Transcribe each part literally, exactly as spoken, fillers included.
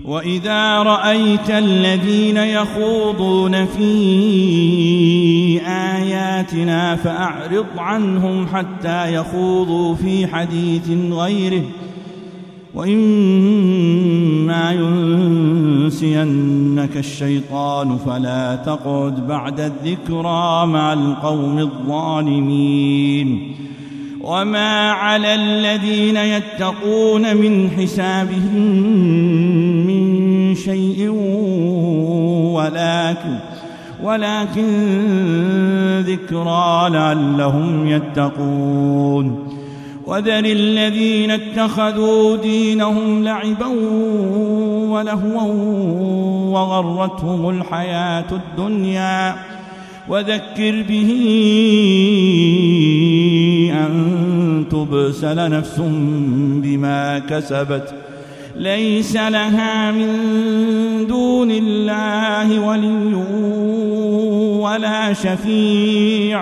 وإذا رأيت الذين يخوضون في آياتنا فأعرض عنهم حتى يخوضوا في حديث غيره، وإما ينسينك الشيطان فلا تقعد بعد الذكرى مع القوم الظالمين. وما على الذين يتقون من حسابهم من شيء ولكن, ولكن ذكرى لعلهم يتقون. وذر الذين اتخذوا دينهم لعبا ولهوا وغرتهم الحياة الدنيا، وذكر به أن تبسل نفس بما كسبت ليس لها من دون الله ولي ولا شفيع،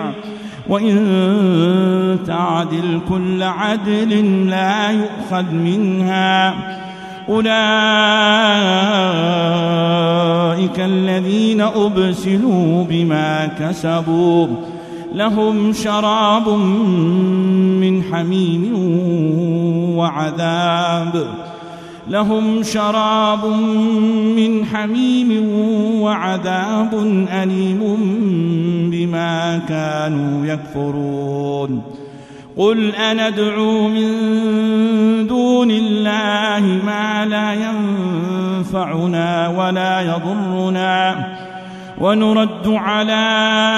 وإن تعدل كل عدل لا يؤخذ منها. أولئك الذين أبسلوا بما كسبوا لهم شراب من حميم وعذاب لهم شراب من حميم وعذاب أليم بما كانوا يكفرون. قل أندعو من دون الله ما لا ينفعنا ولا يضرنا ونرد على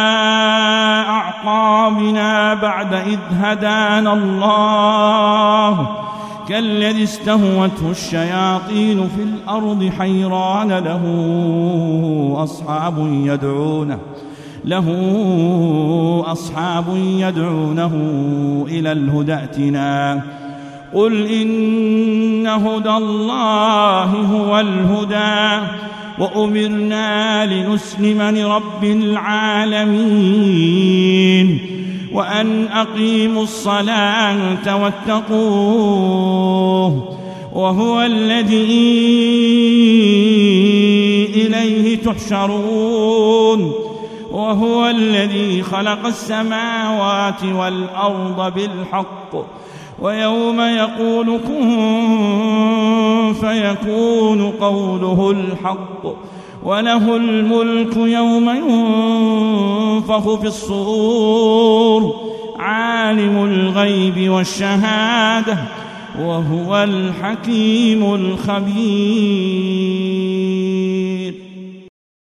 أعقابنا بعد إذ هدانا الله كالذي استهوته الشياطين في الأرض حيران له أصحاب يدعونه له أصحاب يدعونه إلى الهدى ائتنا. قل إن هدى الله هو الهدى وأمرنا لنسلم لرب العالمين وأن أقيموا الصلاة واتقوه وهو الذي إليه تحشرون وهو الذي خلق السماوات والأرض بالحق ويوم يقول كن فيكون قوله الحق وله الملك يوم ينفخ في الصور عالم الغيب والشهادة وهو الحكيم الخبير.